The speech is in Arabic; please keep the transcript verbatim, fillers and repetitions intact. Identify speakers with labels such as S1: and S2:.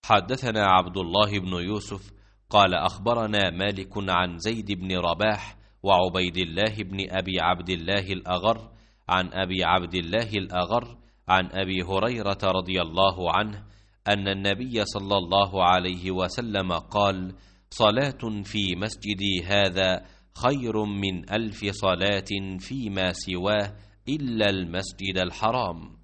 S1: حدثنا عبد الله بن يوسف قال أخبرنا مالك عن زيد بن رباح وعبيد الله بن أبي عبد الله الأغر عن أبي عبد الله الأغر عن أبي هريرة رضي الله عنه أن النبي صلى الله عليه وسلم قال: صلاة في مسجدي هذا خير من ألف صلاة فيما سواه إلا المسجد الحرام.